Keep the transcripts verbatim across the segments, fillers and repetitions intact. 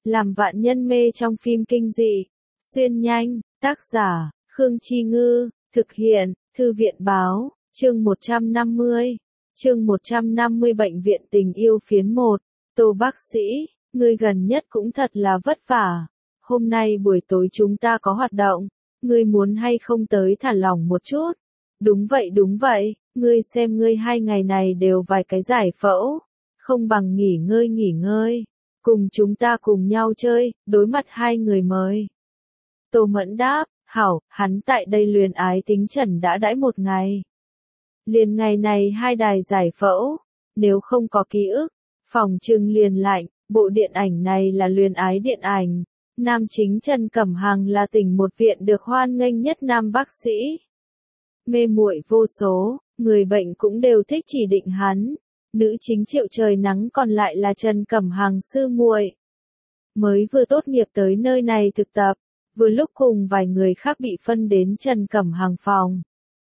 làm vạn nhân mê trong phim kinh dị. Xuyên nhanh, tác giả, Khương Chi Ngư, thực hiện, Thư viện Báo, chương một trăm năm mươi. Chương một trăm năm mươi Bệnh viện tình yêu phiến một. Tô bác sĩ, ngươi gần nhất cũng thật là vất vả. Hôm nay buổi tối chúng ta có hoạt động, ngươi muốn hay không tới thả lỏng một chút? Đúng vậy đúng vậy, ngươi xem ngươi hai ngày này đều vài cái giải phẫu, không bằng nghỉ ngơi nghỉ ngơi, cùng chúng ta cùng nhau chơi, đối mặt hai người mới. Tô Mẫn đáp, hảo, hắn tại đây luyến ái tính trần đã đãi một ngày. Liền ngày này hai đài giải phẫu, nếu không có ký ức, phòng trưng liền lạnh, bộ điện ảnh này là luyến ái điện ảnh. Nam chính Trần Cẩm Hằng là tỉnh một viện được hoan nghênh nhất nam bác sĩ. Mê muội vô số, người bệnh cũng đều thích chỉ định hắn. Nữ chính Triệu Trời Nắng còn lại là Trần Cẩm Hằng sư muội. Mới vừa tốt nghiệp tới nơi này thực tập, vừa lúc cùng vài người khác bị phân đến Trần Cẩm Hằng phòng.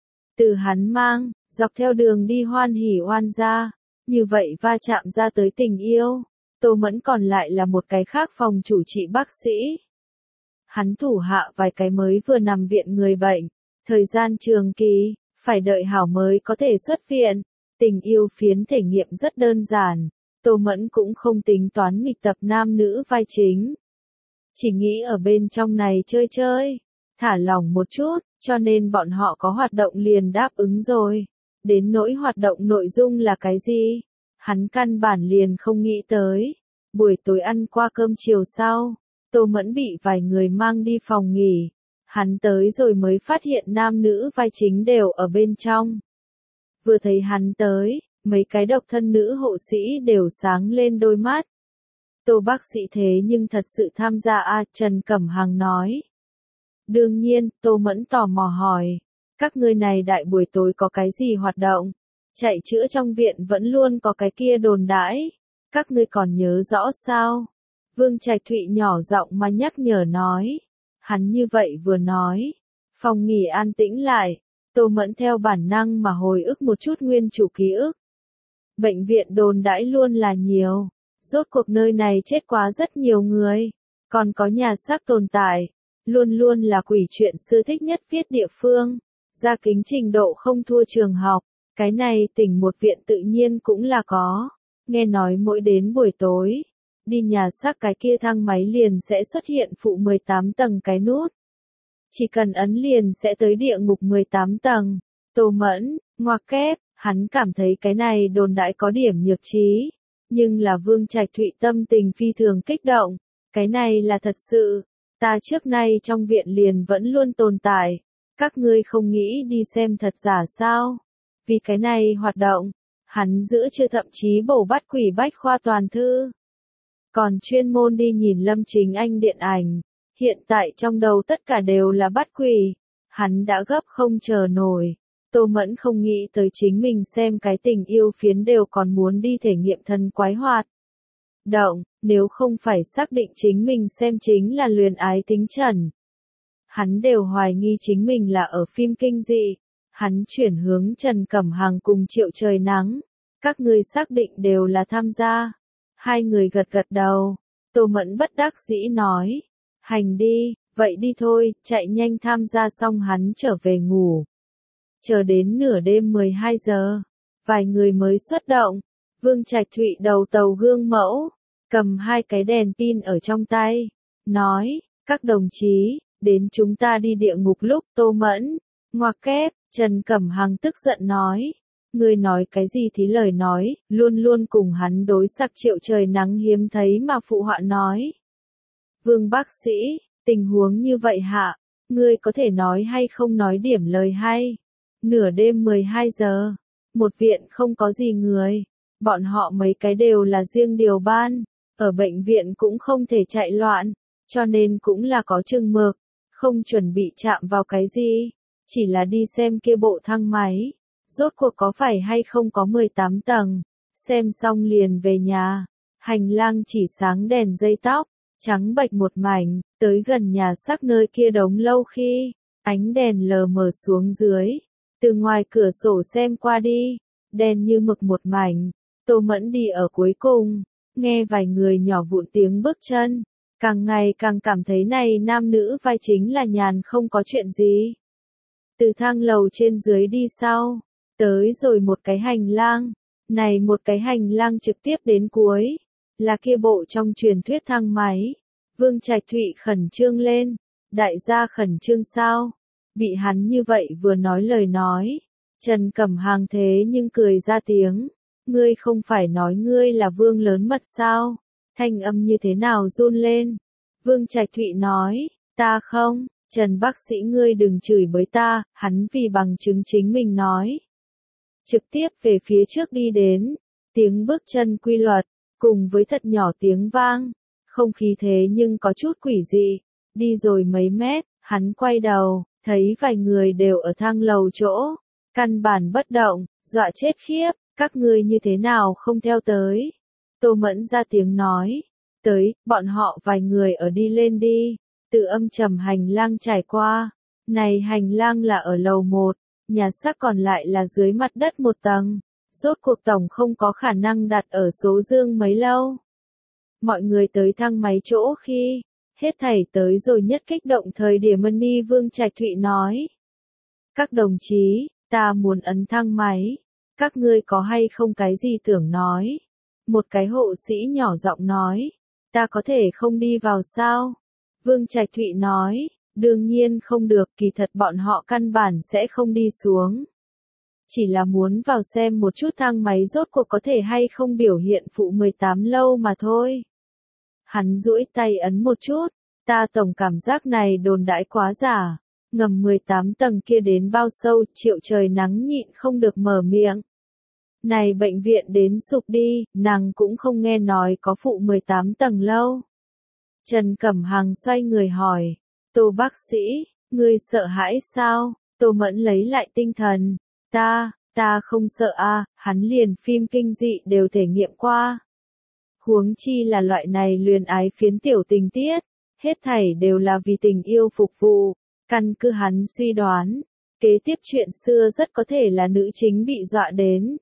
Từ hắn mang, dọc theo đường đi hoan hỉ oan gia, như vậy va chạm ra tới tình yêu. Tô Mẫn còn lại là một cái khác phòng chủ trị bác sĩ. Hắn thủ hạ vài cái mới vừa nằm viện người bệnh, thời gian trường kỳ, phải đợi hảo mới có thể xuất viện. Tình yêu phiến thể nghiệm rất đơn giản, Tô Mẫn cũng không tính toán nghịch tập nam nữ vai chính. Chỉ nghĩ ở bên trong này chơi chơi, thả lỏng một chút, cho nên bọn họ có hoạt động liền đáp ứng rồi. Đến nỗi hoạt động nội dung là cái gì? Hắn căn bản liền không nghĩ tới. Buổi tối ăn qua cơm chiều sau, Tô Mẫn bị vài người mang đi phòng nghỉ. Hắn tới rồi mới phát hiện nam nữ vai chính đều ở bên trong. Vừa thấy hắn tới, mấy cái độc thân nữ hộ sĩ đều sáng lên đôi mắt. Tô bác sĩ thế nhưng thật sự tham gia à, Trần Cẩm Hằng nói. Đương nhiên, Tô Mẫn tò mò hỏi, các ngươi này đại buổi tối có cái gì hoạt động? Chạy chữa trong viện vẫn luôn có cái kia đồn đãi, các ngươi còn nhớ rõ sao? Vương Trạch Thụy nhỏ giọng mà nhắc nhở nói. Hắn như vậy vừa nói, phòng nghỉ an tĩnh lại, Tô Mẫn theo bản năng mà hồi ức một chút nguyên chủ ký ức. Bệnh viện đồn đãi luôn là nhiều, rốt cuộc nơi này chết quá rất nhiều người, còn có nhà xác tồn tại, luôn luôn là quỷ chuyện sư thích nhất viết địa phương, gia kính trình độ không thua trường học, cái này tỉnh một viện tự nhiên cũng là có, nghe nói mỗi đến buổi tối, đi nhà xác cái kia thang máy liền sẽ xuất hiện phụ mười tám tầng cái nút. Chỉ cần ấn liền sẽ tới địa ngục mười tám tầng. Tô Mẫn, ngoặc kép, hắn cảm thấy cái này đồn đại có điểm nhược trí. Nhưng là Vương Trạch Thụy tâm tình phi thường kích động. Cái này là thật sự. Ta trước nay trong viện liền vẫn luôn tồn tại. Các ngươi không nghĩ đi xem thật giả sao? Vì cái này hoạt động, hắn giữa chưa thậm chí bổ bắt quỷ bách khoa toàn thư. Còn chuyên môn đi nhìn Lâm Chính Anh điện ảnh. Hiện tại trong đầu tất cả đều là bắt quỷ. Hắn đã gấp không chờ nổi. Tô Mẫn không nghĩ tới chính mình xem cái tình yêu phiến đều còn muốn đi thể nghiệm thần quái hoạt động, nếu không phải xác định chính mình xem chính là luyến ái tính trần. Hắn đều hoài nghi chính mình là ở phim kinh dị. Hắn chuyển hướng Trần Cẩm Hằng cùng Triệu Trời Nắng. Các ngươi xác định đều là tham gia. Hai người gật gật đầu. Tô Mẫn bất đắc dĩ nói. Hành đi, vậy đi thôi, chạy nhanh tham gia xong hắn trở về ngủ. Chờ đến nửa đêm mười hai giờ, vài người mới xuất động. Vương Trạch Thụy đầu tàu gương mẫu, cầm hai cái đèn pin ở trong tay, nói, các đồng chí, đến chúng ta đi địa ngục lúc. Tô Mẫn, ngoặc kép, Trần Cẩm Hằng tức giận nói. Ngươi nói cái gì thì lời nói, luôn luôn cùng hắn đối sặc. Triệu Trời Nắng hiếm thấy mà phụ họa nói. Vương bác sĩ, tình huống như vậy hạ, ngươi có thể nói hay không nói điểm lời hay. Nửa đêm mười hai giờ, một viện không có gì người, bọn họ mấy cái đều là riêng điều ban, ở bệnh viện cũng không thể chạy loạn, cho nên cũng là có chừng mực, không chuẩn bị chạm vào cái gì, chỉ là đi xem kia bộ thang máy, rốt cuộc có phải hay không có mười tám tầng, xem xong liền về nhà, hành lang chỉ sáng đèn dây tóc. Trắng bệch một mảnh, tới gần nhà xác nơi kia đống lâu khi, ánh đèn lờ mờ xuống dưới, từ ngoài cửa sổ xem qua đi, đèn như mực một mảnh, Tô Mẫn đi ở cuối cùng, nghe vài người nhỏ vụn tiếng bước chân, Càng ngày càng cảm thấy này nam nữ vai chính là nhàn không có chuyện gì. Từ thang lầu trên dưới đi sau, tới rồi một cái hành lang, này một cái hành lang trực tiếp đến cuối, là kia bộ trong truyền thuyết thang máy. Vương Trạch Thụy khẩn trương lên, đại gia khẩn trương sao? Bị hắn như vậy vừa nói lời nói, Trần Cẩm Hàng thế nhưng cười ra tiếng, ngươi không phải nói ngươi là vương lớn mật sao? Thanh âm như thế nào run lên? Vương Trạch Thụy nói, ta không, Trần bác sĩ ngươi đừng chửi bới ta, hắn vì bằng chứng chính mình nói. Trực tiếp về phía trước đi đến, tiếng bước chân quy luật, cùng với thật nhỏ tiếng vang, không khí thế nhưng có chút quỷ dị, đi rồi mấy mét, hắn quay đầu, thấy vài người đều ở thang lầu chỗ, căn bản bất động, dọa chết khiếp, các ngươi như thế nào không theo tới. Tô Mẫn ra tiếng nói, tới, bọn họ vài người ở đi lên đi, từ âm trầm hành lang trải qua, này hành lang là ở lầu một, nhà xác còn lại là dưới mặt đất một tầng, rốt cuộc tổng không có khả năng đặt ở số dương mấy lâu. Mọi người tới thang máy chỗ khi, hết thảy tới rồi nhất kích động thời điểm Mani Vương Trạch Thụy nói. Các đồng chí, ta muốn ấn thang máy, các ngươi có hay không cái gì tưởng nói? Một cái hộ sĩ nhỏ giọng nói, ta có thể không đi vào sao? Vương Trạch Thụy nói, đương nhiên không được, kỳ thật bọn họ căn bản sẽ không đi xuống. Chỉ là muốn vào xem một chút thang máy rốt cuộc có thể hay không biểu hiện phụ mười tám lâu mà thôi. Hắn duỗi tay ấn một chút, ta tổng cảm giác này đồn đãi quá giả, ngầm mười tám tầng kia đến bao sâu, Triệu Trời Nắng nhịn không được mở miệng. Này bệnh viện đến sụp đi, nàng cũng không nghe nói có phụ mười tám tầng lâu. Trần Cẩm Hằng xoay người hỏi, Tô bác sĩ, ngươi sợ hãi sao? Tô Mẫn lấy lại tinh thần, ta, ta không sợ a, hắn liền phim kinh dị đều thể nghiệm qua. Huống chi là loại này luyến ái phiến tiểu tình tiết, hết thảy đều là vì tình yêu phục vụ, căn cứ hắn suy đoán, kế tiếp chuyện xưa rất có thể là nữ chính bị dọa đến.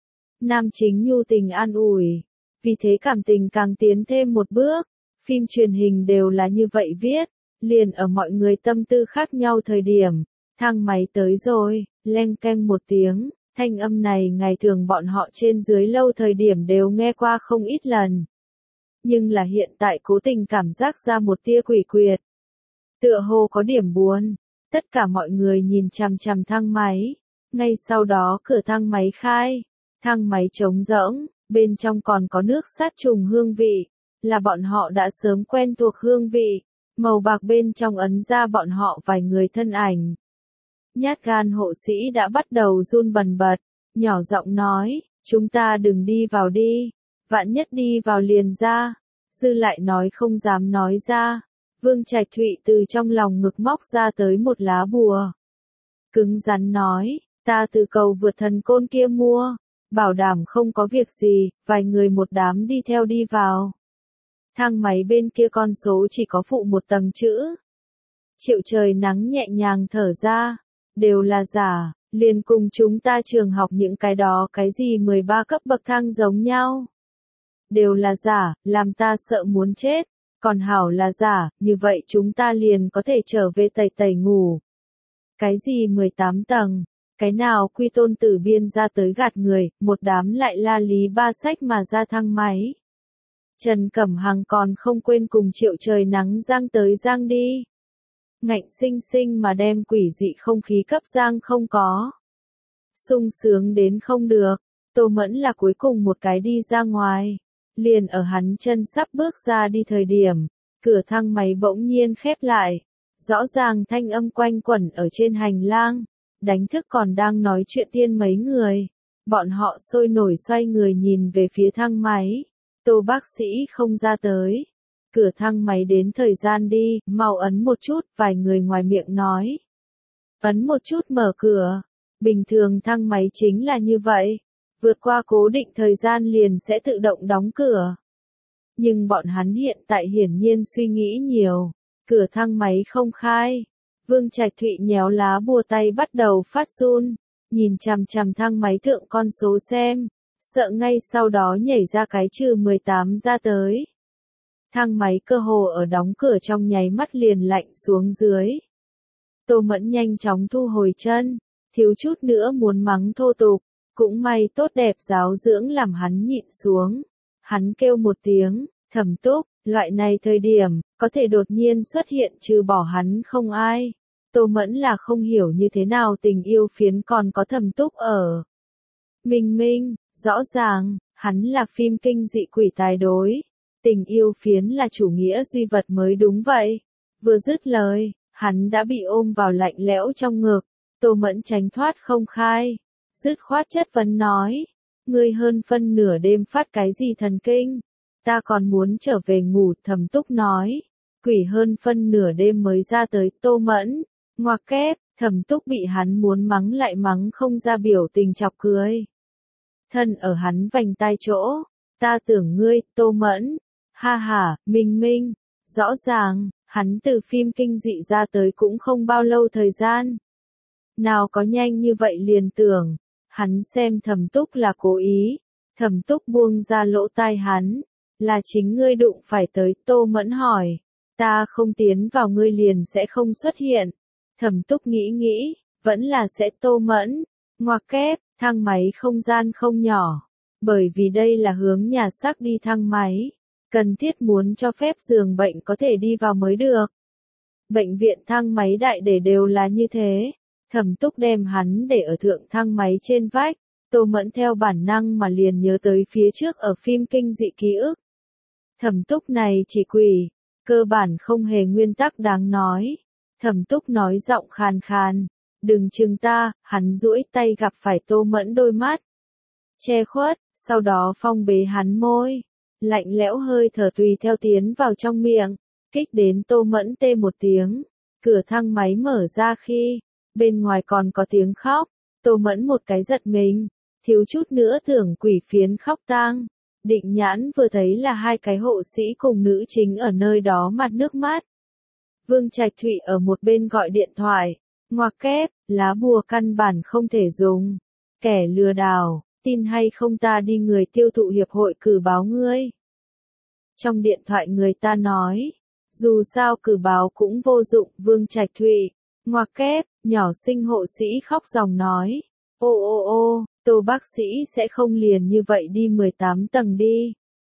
Nam chính nhu tình an ủi, vì thế cảm tình càng tiến thêm một bước, phim truyền hình đều là như vậy viết, liền ở mọi người tâm tư khác nhau thời điểm, thang máy tới rồi, leng keng một tiếng, thanh âm này ngày thường bọn họ trên dưới lâu thời điểm đều nghe qua không ít lần. Nhưng là hiện tại cố tình cảm giác ra một tia quỷ quyệt. Tựa hồ có điểm buồn, tất cả mọi người nhìn chằm chằm thang máy, ngay sau đó cửa thang máy khai, thang máy trống rỗng, bên trong còn có nước sát trùng hương vị, là bọn họ đã sớm quen thuộc hương vị, màu bạc bên trong ấn ra bọn họ vài người thân ảnh. Nhát gan hộ sĩ đã bắt đầu run bần bật, nhỏ giọng nói, chúng ta đừng đi vào đi, vạn nhất đi vào liền ra, dư lại nói không dám nói ra. Vương Trạch Thụy từ trong lòng ngực móc ra tới một lá bùa. Cứng rắn nói, ta từ cầu vượt thần côn kia mua, bảo đảm không có việc gì, vài người một đám đi theo đi vào. Thang máy bên kia con số chỉ có phụ một tầng chữ. Triệu Trời Nắng nhẹ nhàng thở ra, đều là giả, liền cùng chúng ta trường học những cái đó cái gì mười ba cấp bậc thang giống nhau. Đều là giả, làm ta sợ muốn chết. Còn hảo là giả, như vậy chúng ta liền có thể trở về tẩy tẩy ngủ. Cái gì mười tám tầng, cái nào quy tôn tử biên ra tới gạt người, một đám lại la lý ba sách mà ra thang máy. Trần Cẩm Hằng còn không quên cùng Triệu Trời Nắng giang tới giang đi. Ngạnh sinh sinh mà đem quỷ dị không khí cấp giang không có. Sung sướng đến không được, Tô Mẫn là cuối cùng một cái đi ra ngoài. Liền ở hắn chân sắp bước ra đi thời điểm, cửa thang máy bỗng nhiên khép lại. Rõ ràng thanh âm quanh quẩn ở trên hành lang, đánh thức còn đang nói chuyện tiên mấy người. Bọn họ sôi nổi xoay người nhìn về phía thang máy. Tô bác sĩ không ra tới. Cửa thang máy đến thời gian đi, mau ấn một chút, vài người ngoài miệng nói. Ấn một chút mở cửa. Bình thường thang máy chính là như vậy. Vượt qua cố định thời gian liền sẽ tự động đóng cửa. Nhưng bọn hắn hiện tại hiển nhiên suy nghĩ nhiều. Cửa thang máy không khai. Vương Trạch Thụy nhéo lá bùa tay bắt đầu phát run. Nhìn chằm chằm thang máy thượng con số xem. Sợ ngay sau đó nhảy ra cái trừ mười tám ra tới. thang máy cơ hồ ở đóng cửa trong nháy mắt liền lạnh xuống dưới. Tô Mẫn nhanh chóng thu hồi chân, thiếu chút nữa muốn mắng thô tục, cũng may tốt đẹp giáo dưỡng làm hắn nhịn xuống. Hắn kêu một tiếng, Thẩm Túc, loại này thời điểm, có thể đột nhiên xuất hiện trừ bỏ hắn không ai. Tô Mẫn là không hiểu như thế nào tình yêu phiến còn có Thẩm Túc ở. Minh Minh, rõ ràng, hắn là phim kinh dị quỷ tài đối. Tình yêu phiến là chủ nghĩa duy vật mới đúng vậy. Vừa dứt lời, hắn đã bị ôm vào lạnh lẽo trong ngực. Tô Mẫn tránh thoát không khai. Dứt khoát chất vấn nói. Ngươi hơn phân nửa đêm phát cái gì thần kinh? Ta còn muốn trở về ngủ, Thẩm Túc nói. Quỷ hơn phân nửa đêm mới ra tới. Tô Mẫn, ngoặc kép, Thẩm Túc bị hắn muốn mắng lại mắng không ra biểu tình chọc cười. Thân ở hắn vành tai chỗ. Ta tưởng ngươi, Tô Mẫn. Ha ha, Minh Minh. Rõ ràng, hắn từ phim kinh dị ra tới cũng không bao lâu thời gian. Nào có nhanh như vậy liền tưởng. Hắn xem Thẩm Túc là cố ý. Thẩm Túc buông ra lỗ tai hắn. Là chính ngươi đụng phải tới. Tô Mẫn hỏi. Ta không tiến vào ngươi liền sẽ không xuất hiện. Thẩm Túc nghĩ nghĩ. Vẫn là sẽ. Tô Mẫn. Ngoặc kép, thang máy không gian không nhỏ. Bởi vì đây là hướng nhà xác đi thang máy. Cần thiết muốn cho phép giường bệnh có thể đi vào mới được. Bệnh viện thang máy đại để đều là như thế. Thẩm Túc đem hắn để ở thượng thang máy trên vách. Tô Mẫn theo bản năng mà liền nhớ tới phía trước ở phim kinh dị ký ức. Thẩm Túc này chỉ quỷ, cơ bản không hề nguyên tắc đáng nói. Thẩm Túc nói giọng khàn khàn, đừng chừng ta. Hắn duỗi tay gặp phải Tô Mẫn đôi mắt, che khuất, sau đó phong bế hắn môi. Lạnh lẽo hơi thở tùy theo tiến vào trong miệng, kích đến Tô Mẫn tê một tiếng. Cửa thang máy mở ra khi, bên ngoài còn có tiếng khóc. Tô Mẫn một cái giật mình, thiếu chút nữa tưởng quỷ phiến khóc tang. Định nhãn vừa thấy là hai cái hộ sĩ cùng nữ chính ở nơi đó mặt nước mắt. Vương Trạch Thụy ở một bên gọi điện thoại. Ngoặc kép, lá bùa căn bản không thể dùng. Kẻ lừa đảo, tin hay không ta đi người tiêu thụ hiệp hội cử báo ngươi. Trong điện thoại người ta nói, dù sao cử báo cũng vô dụng. Vương Trạch Thụy, ngoặc kép, nhỏ sinh hộ sĩ khóc ròng nói. Ô ô ô, Tô bác sĩ sẽ không liền như vậy đi mười tám tầng đi.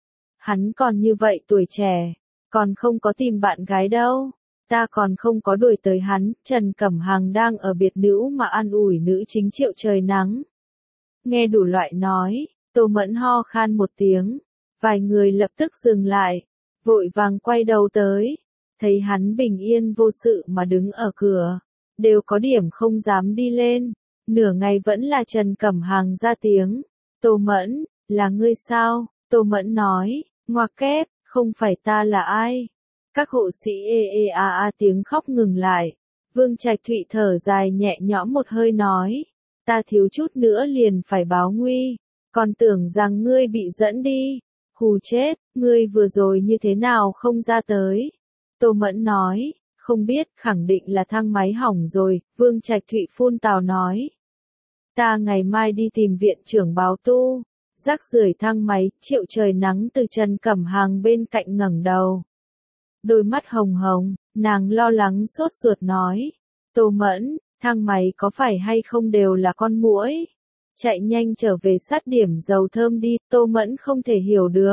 Hắn còn như vậy tuổi trẻ, còn không có tìm bạn gái đâu. Ta còn không có đuổi tới hắn. Trần Cẩm Hằng đang ở biệt nữ mà an ủi nữ chính Triệu Trời Nắng. Nghe đủ loại nói, Tô Mẫn ho khan một tiếng. Vài người lập tức dừng lại, vội vàng quay đầu tới. Thấy hắn bình yên vô sự mà đứng ở cửa, đều có điểm không dám đi lên. Nửa ngày vẫn là Trần Cẩm Hằng ra tiếng. Tô Mẫn, là ngươi sao? Tô Mẫn nói, ngoặc kép, không phải ta là ai? Các hộ sĩ ê ê a a tiếng khóc ngừng lại. Vương Trạch Thụy thở dài nhẹ nhõm một hơi nói. Ta thiếu chút nữa liền phải báo nguy. Còn tưởng rằng ngươi bị dẫn đi. Hù chết, ngươi vừa rồi như thế nào không ra tới? Tô Mẫn nói, không biết, khẳng định là thang máy hỏng rồi. Vương Trạch Thụy phun tào nói. Ta ngày mai đi tìm viện trưởng báo tu. Rác rưởi thang máy. Triệu Trời Nắng từ Trần Cẩm Hằng bên cạnh ngẩng đầu. Đôi mắt hồng hồng, nàng lo lắng sốt ruột nói. Tô Mẫn, thang máy có phải hay không đều là con muỗi? Chạy nhanh trở về sát điểm dầu thơm đi. Tô Mẫn không thể hiểu được.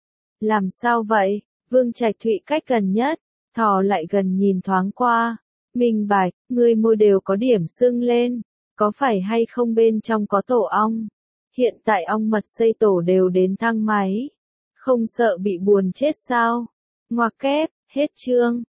Làm sao vậy? Vương Trạch Thụy cách gần nhất, thò lại gần nhìn thoáng qua. Minh bạch, ngươi môi đều có điểm sưng lên. Có phải hay không bên trong có tổ ong? Hiện tại ong mật xây tổ đều đến thang máy. Không sợ bị buồn chết sao? Ngoặc kép, hết chương.